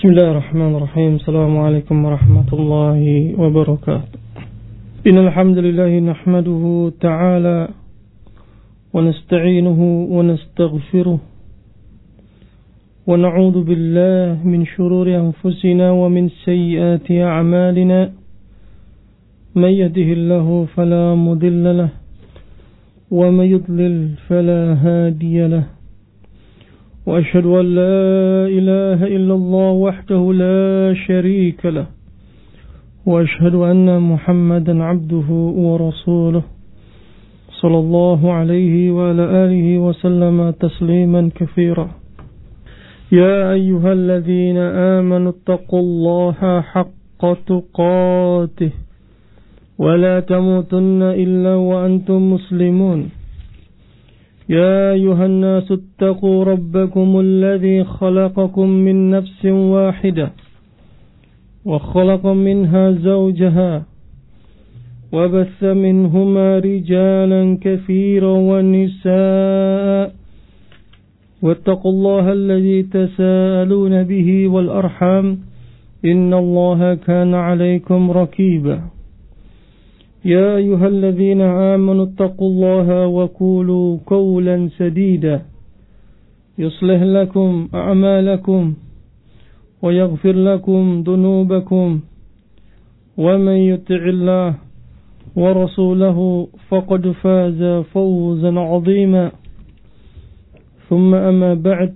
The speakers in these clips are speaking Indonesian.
Bismillahirrahmanirrahim. Assalamualaikum warahmatullahi wabarakatuh. Innal hamdalillah nahmaduhu ta'ala wa nasta'inuhu wa nastaghfiruh wa na'udzu billahi min shururi anfusina wa min sayyiati a'malina. May yahdihillahu fala mudilla lahu wa may yudlil fala hadiya lahu. وأشهد أن لا إله إلا الله وحده لا شريك له وأشهد أن محمدا عبده ورسوله صلى الله عليه وعلى آله وسلم تسليما كثيرا. يا أيها الذين آمنوا اتقوا الله حق تقاته ولا تموتن إلا وأنتم مسلمون. يا أيها الناس اتقوا ربكم الذي خلقكم من نفس واحدة وخلق منها زوجها وبث منهما رجالا كثيرا ونساء واتقوا الله الذي تساءلون به والأرحام إن الله كان عليكم رقيبا. يا أيها الذين آمنوا اتقوا الله وقولوا قولا سديدا يصلح لكم أعمالكم ويغفر لكم ذنوبكم ومن يطع الله ورسوله فقد فاز فوزا عظيما. ثم أما بعد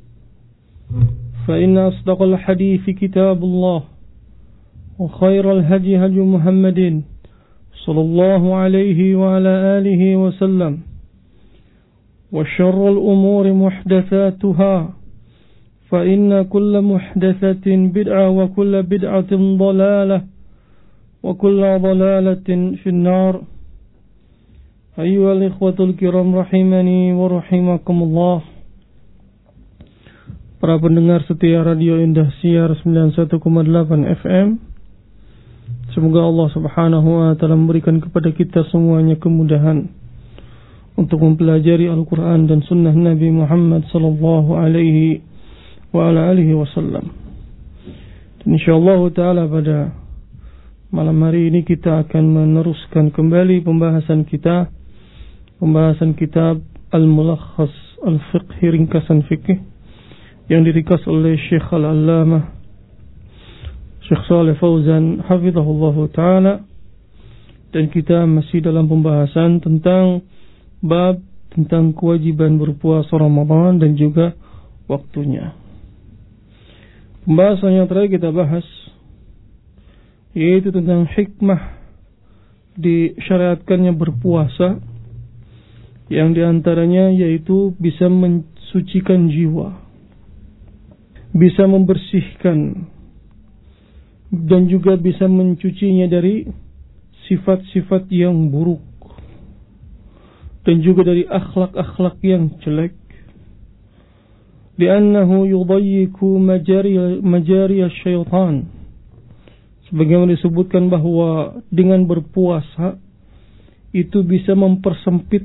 فإن أصدق الحديث كتاب الله وخير الهدي هدي محمد صلى الله عليه وعلى آله وسلم وشر الأمور محدثاتها فإن كل محدثة بدعة وكل بدعة ضلالة وكل ضلالة في النار. أيها الإخوة الكرام رحمني ورحمكم الله. Para pendengar setia Radio Indah Siar 91,8 FM, semoga Allah Subhanahu wa ta'ala memberikan kepada kita semuanya kemudahan untuk mempelajari Al-Quran dan Sunnah Nabi Muhammad sallallahu alaihi wa ala alihi wasallam. Dan insyaallah ta'ala pada malam hari ini kita akan meneruskan kembali pembahasan kitab Al-Mulakhas Al-Fiqhi, ringkasan fikih yang diringkas oleh Syekh Al-Allamah Syekh Shalih Fauzan hafizahullah ta'ala, dan kita masih dalam pembahasan tentang bab tentang kewajiban berpuasa Ramadan dan juga waktunya. Pembahasan yang terakhir kita bahas yaitu tentang hikmah disyariatkannya berpuasa, yang diantaranya yaitu bisa mensucikan jiwa, bisa membersihkan dan juga bisa mencucinya dari sifat-sifat yang buruk dan juga dari akhlak-akhlak yang jelek. Li'annahu yudayyiku majari syaitan. Sebagaimana disebutkan bahwa dengan berpuasa itu bisa mempersempit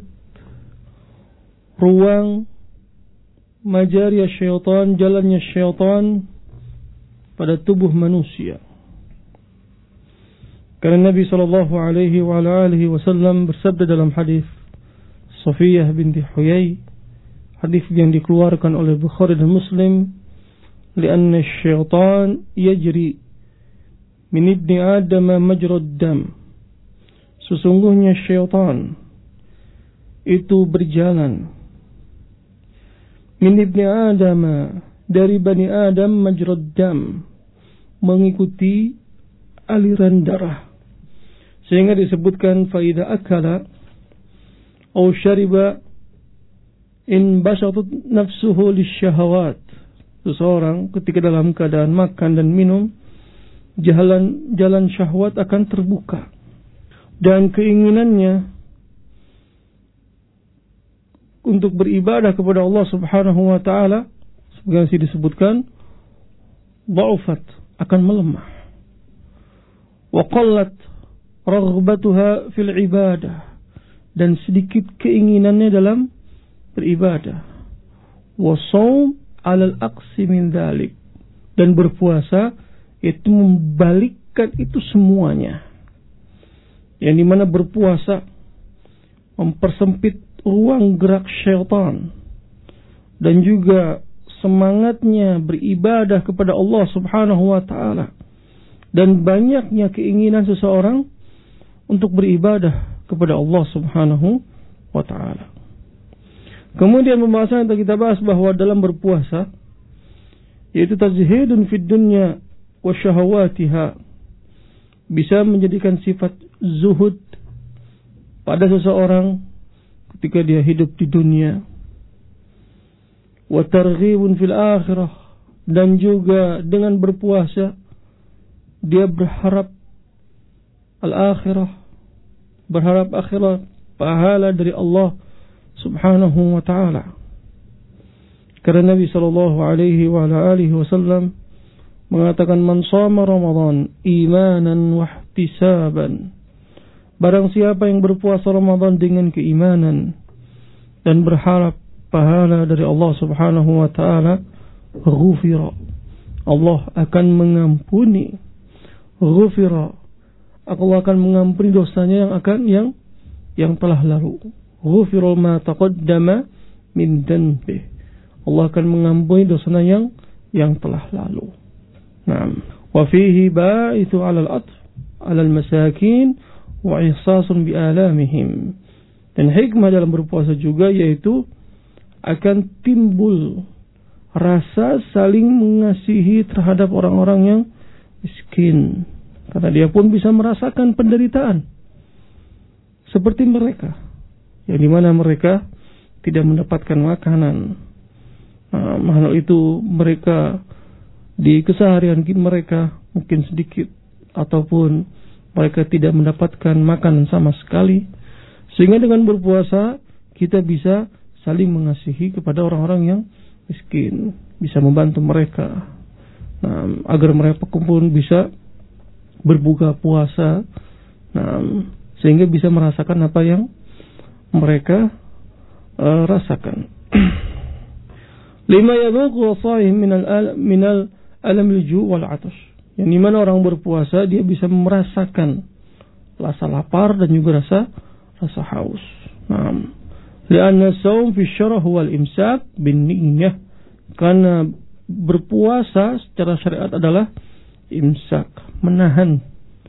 ruang majari syaitan, jalannya syaitan pada tubuh manusia. Karena Nabi sallallahu alaihi wa alihi wasallam bersabda dalam hadis Safiyah binti Huyai, hadis yang dikeluarkan oleh Bukhari dan Muslim, "Li'anna asy-syaitan yajri min ibni Adam majrad dam." Sesungguhnya syaitan itu berjalan min ibni Adam, dari Bani Adam, majrad dam, mengikuti aliran darah. Sehingga disebutkan faida akala atau syariba in basatat nafsuhu lisyahawat. Seseorang ketika dalam keadaan makan dan minum, jalan syahwat akan terbuka, dan keinginannya untuk beribadah kepada Allah Subhanahu wa ta'ala, seperti disebutkan, dha'ufat, akan melemah. Wa qallat raghbatuha fil ibadah, dan sedikit keinginannya dalam beribadah. Wa shaum 'ala al-aqsi min dzalik, Dan berpuasa itu membalikkan itu semuanya. Yang dimana berpuasa mempersempit ruang gerak syaitan dan juga semangatnya beribadah kepada Allah Subhanahu wa taala dan banyaknya keinginan seseorang untuk beribadah kepada Allah Subhanahu wa taala. Kemudian pembahasan yang kita bahas bahwa dalam berpuasa yaitu tazhidun fid dunya wa syahawatiha, bisa menjadikan sifat zuhud pada seseorang ketika dia hidup di dunia, wa targhibun fil akhirah, dan juga dengan berpuasa dia berharap al-akhirah, berharap akhirat, pahala dari Allah Subhanahu wa ta'ala. Karena Nabi sallallahu alaihi wa alihi wasallam mengatakan, man shama Ramadan imanan wa ihtisaban, barang siapa yang berpuasa Ramadan dengan keimanan dan berharap pahala dari Allah Subhanahu wa ta'ala, ghufira, Allah akan mengampuni, ghufira, Allah akan mengampuni dosanya yang telah lalu. Ghufira ma taqaddama min dhanbi, Allah akan mengampuni dosanya yang telah lalu. Naam. Wa fihi ba'ithu 'ala al-'atf 'ala al-masakin wa ihsasun bi alamihim. Dan hikmah dalam berpuasa juga yaitu akan timbul rasa saling mengasihi terhadap orang-orang yang miskin, karena dia pun bisa merasakan penderitaan seperti mereka, yang dimana mereka tidak mendapatkan makanan. Hal itu mereka di keseharian mereka mungkin sedikit, ataupun mereka tidak mendapatkan makanan sama sekali. Sehingga dengan berpuasa kita bisa saling mengasihi kepada orang-orang yang miskin, bisa membantu mereka, agar mereka pun bisa berbuka puasa, sehingga bisa merasakan apa yang mereka rasakan. Lima yadhuqu shaim minal alam al-ju' wal 'atash, yang dimana orang berpuasa dia bisa merasakan rasa lapar dan juga rasa haus. Lianna shaum fi syarah wal imsak bin niyyah, karena berpuasa secara syariat adalah imsak, menahan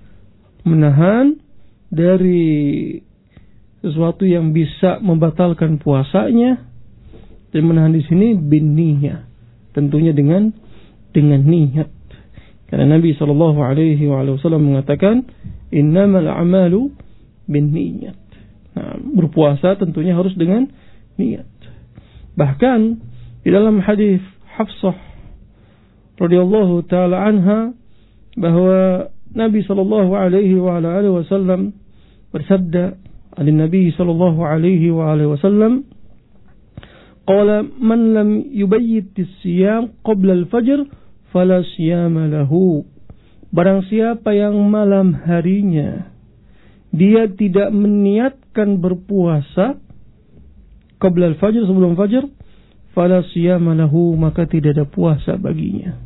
dari sesuatu yang bisa membatalkan puasanya, dan menahan di sini bin niyyah, tentunya dengan niat. Karena Nabi sallallahu alaihi wasallam mengatakan, innamal a'malu bin niyyat. Berpuasa tentunya harus dengan niat. Bahkan di dalam hadis Hafsah radhiyallahu taala anha, bahwa Nabi sallallahu alaihi wasallam bersabda, dari Nabi sallallahu alaihi wasallam, qala man lam yubayyit as-siyam qabla al-fajr fala siyama lahu, barang siapa yang malam harinya dia tidak meniatkan berpuasa qabla al-fajr, sebelum fajar, fala siyama lahu, maka tidak ada puasa baginya.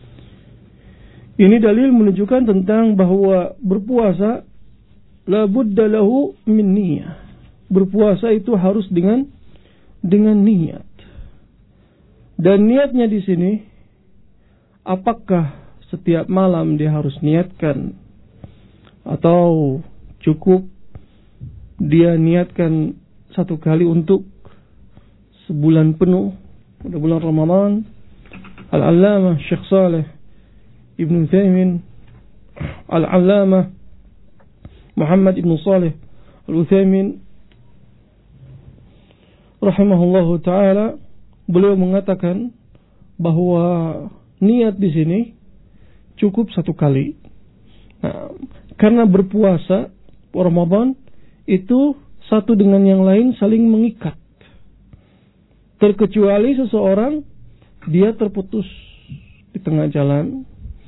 Ini dalil menunjukkan tentang bahwa berpuasa la budda lahu min niyyah. Berpuasa itu harus dengan niat. Dan niatnya di sini, apakah setiap malam dia harus niatkan, atau cukup dia niatkan satu kali untuk sebulan penuh pada bulan Ramadan? Al-Allamah Syekh Saleh Ibn Utsaimin, Al-Allamah Muhammad Ibn Saleh Al-Utsaimin rahimahullahu taala, beliau mengatakan bahwa niat di sini cukup satu kali. Karena berpuasa Ramadan itu satu dengan yang lain saling mengikat. Terkecuali seseorang dia terputus di tengah jalan,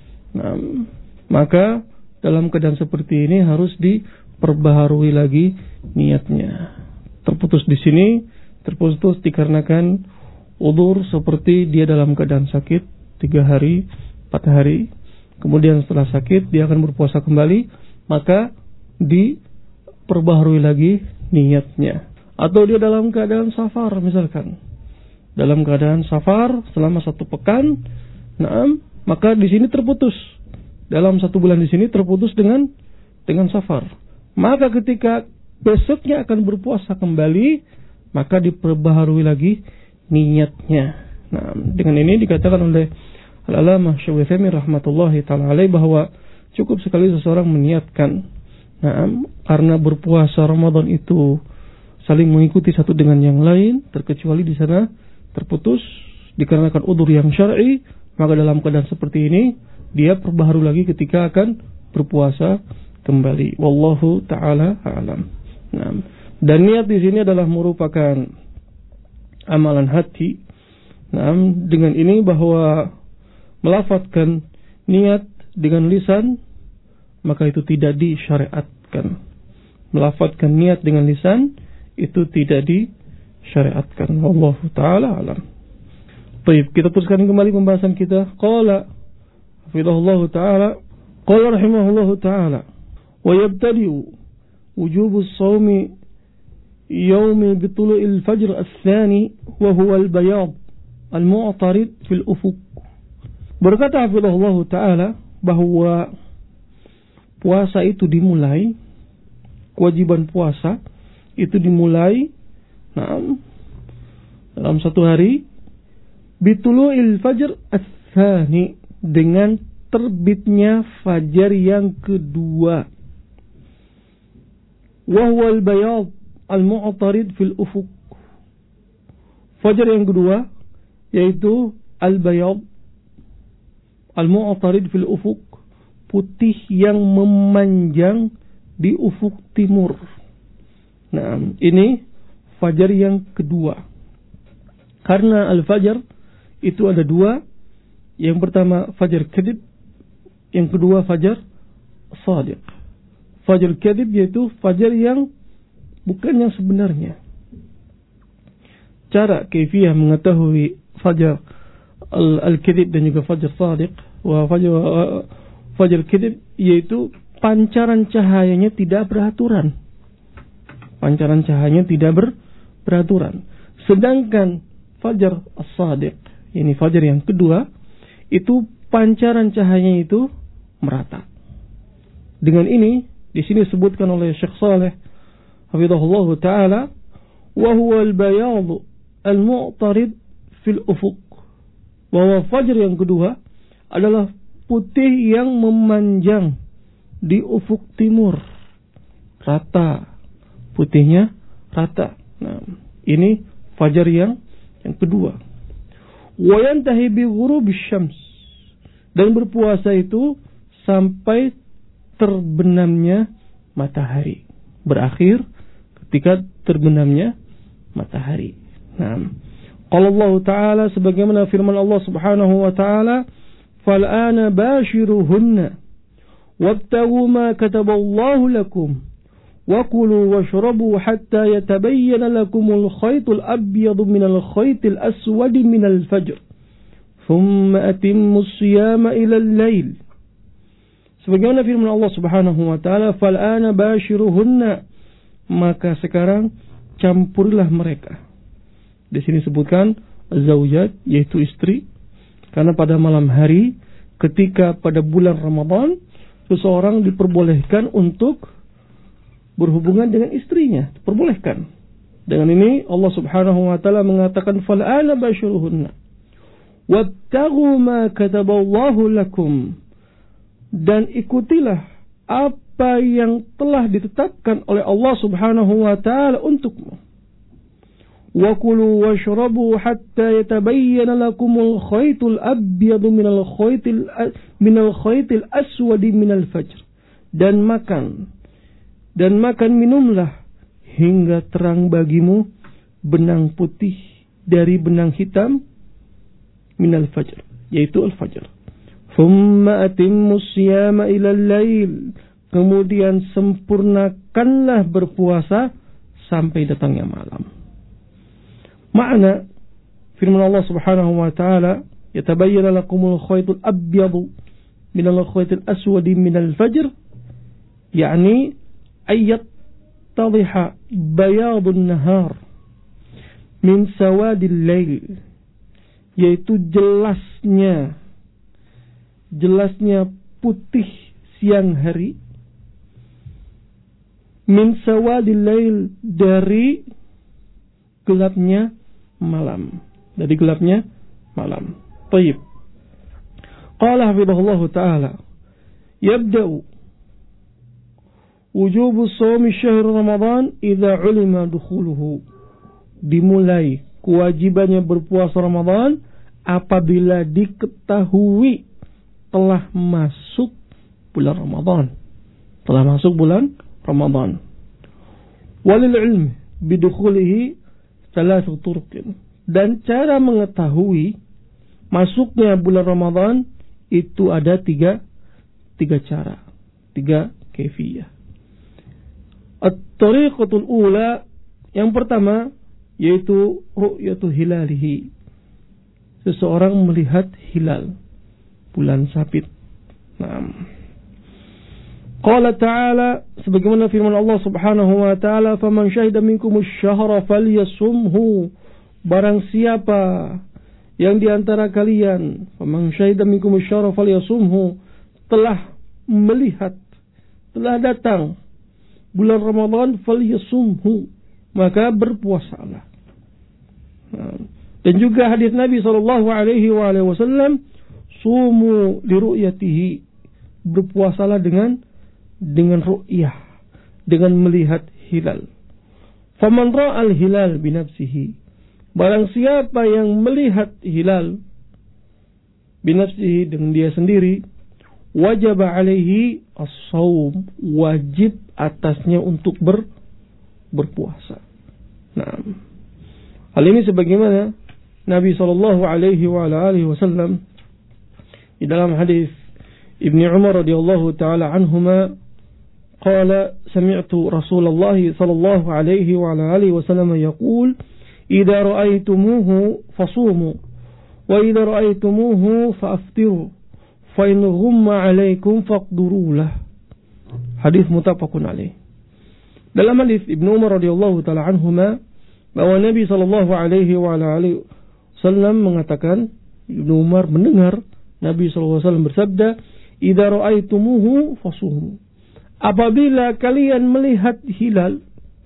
maka dalam keadaan seperti ini harus diperbaharui lagi niatnya. Terputus di sini, dikarenakan udzur seperti dia dalam keadaan sakit 3 hari 4 hari. Kemudian setelah sakit dia akan berpuasa kembali, maka diperbaharui lagi niatnya. Atau dia dalam keadaan safar misalkan, dalam keadaan safar selama 1 pekan, maka di sini terputus, dalam 1 bulan di sini terputus dengan safar. Maka ketika besoknya akan berpuasa kembali, maka diperbaharui lagi niatnya. Nah, dengan ini dikatakan oleh Al-Alamah Syekh Utsaimin rahmatullahi ta'ala alaih bahwa cukup sekali seseorang meniatkan. Karena berpuasa Ramadan itu saling mengikuti satu dengan yang lain, terkecuali di sana terputus dikarenakan udzur yang syar'i, maka dalam keadaan seperti ini dia perbaharui lagi ketika akan berpuasa kembali. Wallahu ta'ala a'lam. Dan niat di sini adalah merupakan amalan hati. Dengan ini bahwa melafadzkan niat dengan lisan, maka itu tidak disyariatkan. Melafadzkan niat dengan lisan itu tidak disyariatkan. Wallahu ta'ala alam. Baik, kita teruskan kembali pembahasan kita. Qala hafizahullahu ta'ala, qala rahimahullahu ta'ala, wa yabtadi'u wujubus sawmi yawmi bitulu'il fajr as-thani wa huwa al-bayad al-mu'tarid fil ufuq. Berkata hafizahullah ta'ala bahwa puasa itu dimulai, kewajiban puasa itu dimulai dalam 1 hari bitulu'il fajr as-tsani, dengan terbitnya fajar yang kedua, wa huwa al-bayad al-mu'tarid fil ufuq. Fajar yang kedua yaitu al-bayad al-mu'tarid fil ufuq, putih yang memanjang di ufuk timur. Nah, ini fajar yang kedua. Karena al-fajar itu ada 2. Yang pertama fajar kadhib, yang kedua fajar shadiq. Fajar kadhib yaitu fajar yang bukan yang sebenarnya. Cara kaifiyah mengetahui fajar al-kadhib dan juga fajar shadiq. Fajar kadhib yaitu pancaran cahayanya tidak beraturan. Pancaran cahayanya tidak beraturan. Sedangkan fajar as-shadiq, ini fajar yang kedua, itu pancaran cahayanya itu merata. Dengan ini di sini disebutkan oleh Syekh Saleh hafizahullah taala, wa huwa al-bayad al-mu'tarid fil ufuq. Bahwa fajar yang kedua adalah putih yang memanjang di ufuk timur, rata, putihnya rata. Nah, ini fajar yang kedua. Wa yantahi bi ghurubis syams, dan berpuasa itu sampai terbenamnya matahari, berakhir ketika terbenamnya matahari. Nah, qala Allah Ta'ala, sebagaimana firman Allah Subhanahu wa Ta'ala, fal'ana bashiruhunna wabtaghu ma kataballahu lakum wa kulu washrabu hatta yatabayyana lakumul khaytul abyadu minal khaytil aswadi minal fajr thumma atimmus siyama ilal lail. Sebagaimana firman Allah Subhanahu wa Ta'ala, fal'ana bashiruhunna, maka sekarang campurilah mereka. Di sini sebutkan zaujat, yaitu istri, karena pada malam hari ketika pada bulan Ramadan seseorang diperbolehkan untuk berhubungan dengan istrinya, diperbolehkan. Dengan ini Allah Subhanahu wa Ta'ala mengatakan fal'ana bashiruhunna wabtaghu ma kataballahu lakum, dan ikutilah apa yang telah ditetapkan oleh Allah Subhanahu wa Ta'ala untukmu. Wa kulu washrabu hatta yatabayyana lakumul khaytul abyadu minal khaytil aswadi minal fajr. Dan makan minumlah hingga terang bagimu benang putih dari benang hitam minal fajr, yaitu al-fajr. Thumma atimmus siyama ilal lail, kemudian sempurnakanlah berpuasa sampai datangnya malam. Makna firman Allah Subhanahu wa Ta'ala yatabayyana lakumul khaytul abyadu minal khaytil aswadi minal fajr, yakni ayat tadhiha bayadun nahar min sawadil lail, yaitu jelasnya putih siang hari, min sawadil lail, dari gelapnya malam, Tayyib. Qala hafidhahullah ta'ala, yabda'u wujubu shawmi syahr Ramadan idza ulima dukhuluhu, dimulai kewajibannya berpuasa Ramadan apabila diketahui telah masuk bulan Ramadan. Walil ilmi bidukhulihi thalathu turuqin, dan cara mengetahui masuknya bulan Ramadan itu ada tiga cara, tiga kaifiyah. At-tariqatul ula, yang pertama yaitu ru'yatul hilalihi, seseorang melihat hilal bulan sabit. Qala ta'ala, sebagaimana firman Allah Subhanahu wa ta'ala, faman syahida minkumus syahra falyasumhu, barang siapa yang di antara kalian, faman syahida minkumus syahra falyasumhu, telah melihat, telah datang bulan Ramadan, falyasumhu, maka berpuasalah. Dan juga hadis Nabi sallallahu alaihi wasallam, sumu li ru'yatihi, berpuasalah dengan ru'yah, dengan melihat hilal. Faman ra'al hilal binafsihi, barang siapa yang melihat hilal binafsihi, dengan dia sendiri, wajib alaihi as-shaum, wajib atasnya untuk berpuasa. Hal ini sebagaimana Nabi sallallahu alaihi wasallam di dalam hadis Ibnu Umar radhiyallahu taala anhuma qala sami'tu Rasulullah sallallahu alaihi wa alihi wasallam yaqul idza ra'aytumuhu fasumu wa idza ra'aytumuhu fa'aftiru fa in ghumma 'alaikum faqduru lah. Hadis muttafaqun alaih. Dalam hadis Ibnu Umar radhiyallahu taala anhuma bahwa Nabi sallallahu alaihi wa alihi wasallam mengatakan, Ibnu Umar mendengar Nabi sallallahu alaihi wasallam bersabda, idza ra'aytumuhu fasumu, apabila kalian melihat hilal,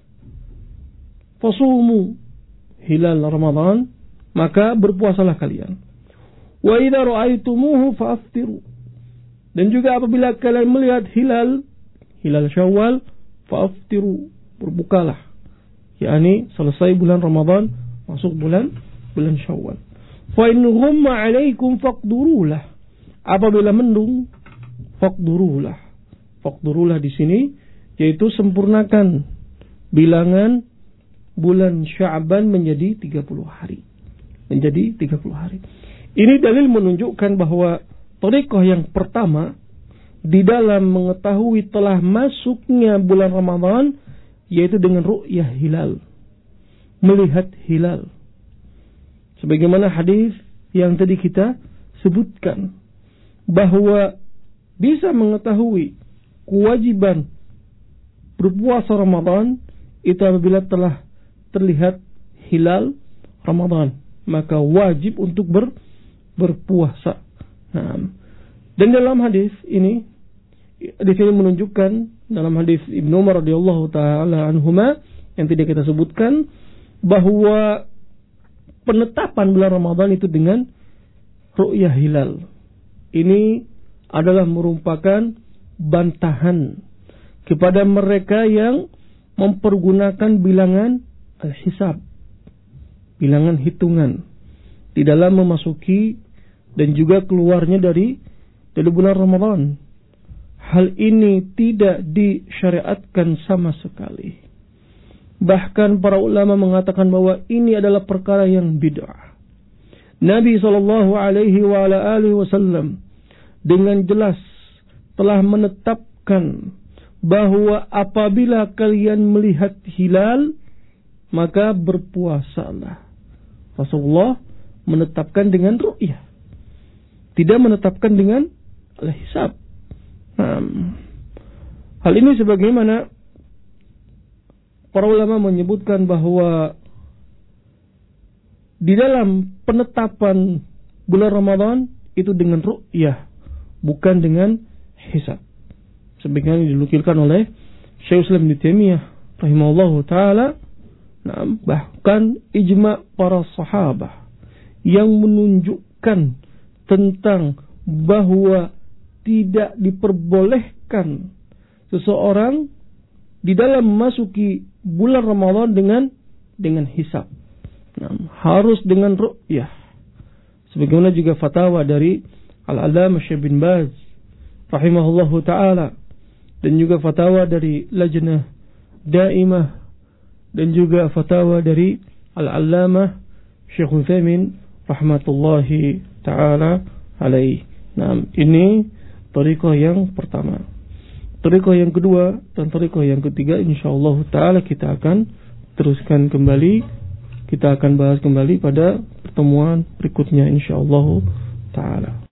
fasumu, hilal Ramadan, maka berpuasalah kalian. Wa idza ra'aytumuhu fa'aftiru, dan juga apabila kalian melihat hilal Syawal, fa'aftiru, berbukalah. yakni selesai bulan Ramadan, masuk bulan Syawal. Fa in ghumma 'alaikum faqdurulah, apabila mendung, faqdurulah. Faqdurulah di sini yaitu sempurnakan bilangan bulan Sya'ban menjadi 30 hari. Ini dalil menunjukkan bahwa thariqah yang pertama di dalam mengetahui telah masuknya bulan Ramadan yaitu dengan ru'yah hilal, melihat hilal. Sebagaimana hadis yang tadi kita sebutkan bahwa bisa mengetahui kewajiban berpuasa Ramadan itu apabila telah terlihat hilal Ramadan, maka wajib untuk berpuasa. Dan dalam hadis ini menunjukkan, dalam hadis Ibnu Umar radhiyallahu taala anhuma yang tidak kita sebutkan, bahwa penetapan bulan Ramadan itu dengan ru'yah hilal ini adalah merupakan bantahan kepada mereka yang mempergunakan bilangan al-hisab, bilangan hitungan di dalam memasuki dan juga keluarnya dari bulan Ramadan. Hal ini tidak disyariatkan sama sekali. Bahkan para ulama mengatakan bahwa ini adalah perkara yang bid'ah. Nabi SAW dengan jelas telah menetapkan bahwa apabila kalian melihat hilal maka berpuasalah. Rasulullah menetapkan dengan ru'yah. tidak menetapkan dengan al-hisab. Nah, hal ini sebagaimana para ulama menyebutkan bahwa di dalam penetapan bulan Ramadan itu dengan ru'yah, bukan dengan hisab. Sebagaimana dinukilkan oleh Syekh Islam Ibnu Taimiyah rahimahullahu taala, bahkan ijma' para sahabat yang menunjukkan tentang bahwa tidak diperbolehkan seseorang di dalam memasuki bulan Ramadan dengan hisab. Harus dengan ru'yah. Sebagaimana juga fatwa dari Al-Allamah Syekh bin Baz rahimahullahu taala, dan juga fatwa dari Lajnah Daimah, dan juga fatwa dari Al-Allamah Syekh Utsaimin rahmatullahi taala alaihi. Nah, ini thariqah yang pertama. Thariqah yang kedua dan thariqah yang ketiga insyaallah taala kita akan teruskan kembali. Kita akan bahas kembali pada pertemuan berikutnya insyaallah taala.